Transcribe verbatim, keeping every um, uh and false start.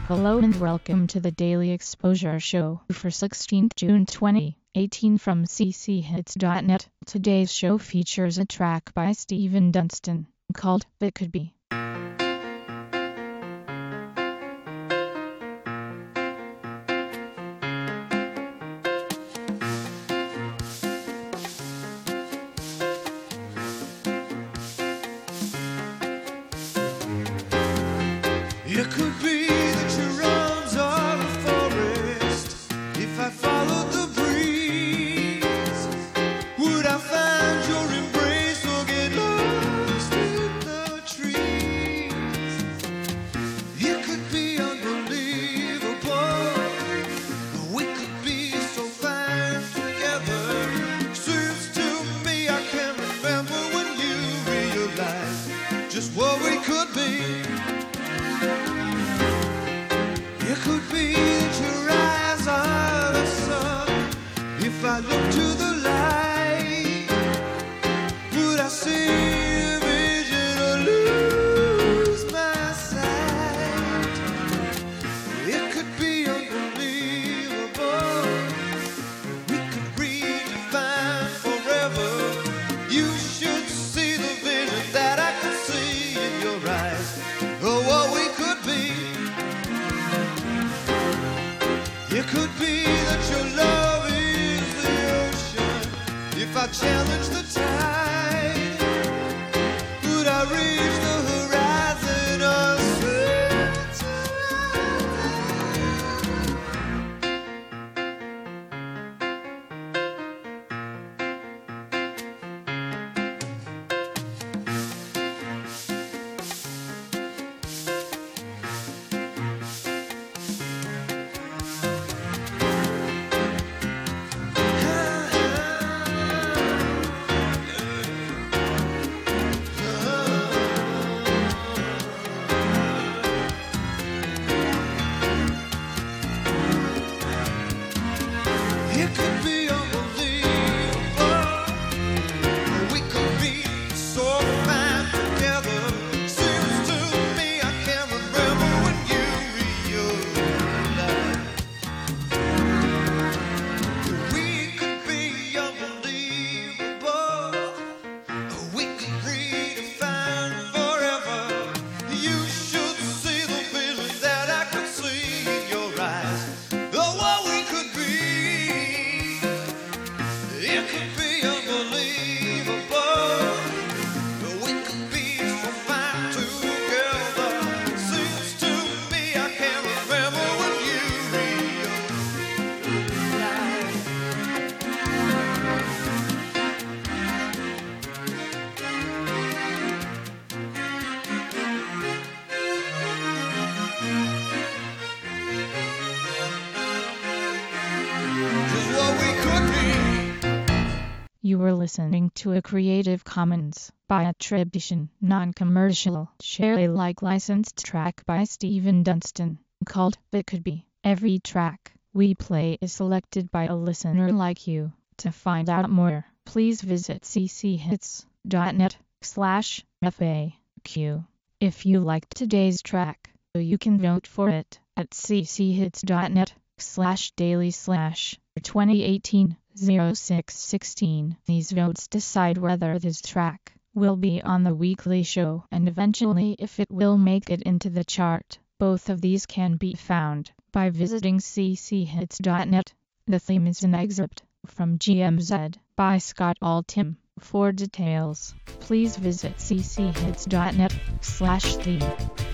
Hello and welcome to the Daily Exposure Show for sixteenth June twenty eighteen from c c hits dot net. Today's show features a track by Stephen Dunstan called It Could Be. It could be that your arms are a forest. If I followed the breeze, would I find your embrace or get lost in the trees? It could be unbelievable. We could be so fine together. Seems to me I can remember when you realized just what we could be. It could be that your eyes are the sun. If I look to the light, would I see a vision or lose my sight? It could be unbelievable. We could redefine forever. You should see the vision that I can see in your eyes. Oh, what we could be. It could be that your love is the ocean. If I challenge the tide, would I reach the horizon or swim to It could be unbelievable. We could be so fine together. Seems to me I can't remember when you realized. We could be unbelievable. We could redefine forever. You should see the vision that I could see in your eyes. Oh, what we could be. It could be unbelievable. We could be so fine together. Seems to me I can't remember when you realized. Just what we could be. You were listening to a Creative Commons by attribution, non-commercial, share Alike licensed track by Stephen Dunstan called It Could Be. Every track we play is selected by a listener like you. To find out more, please visit c c hits dot net slash F A Q. If you liked today's track, you can vote for it at c c hits dot net slash daily slash twenty eighteen oh six sixteen. These votes decide whether this track will be on the weekly show and eventually if it will make it into the chart. Both of these can be found by visiting c c hits dot net. The theme is an excerpt from G M Z by Scott Altham. For details, please visit c c hits dot net slash theme.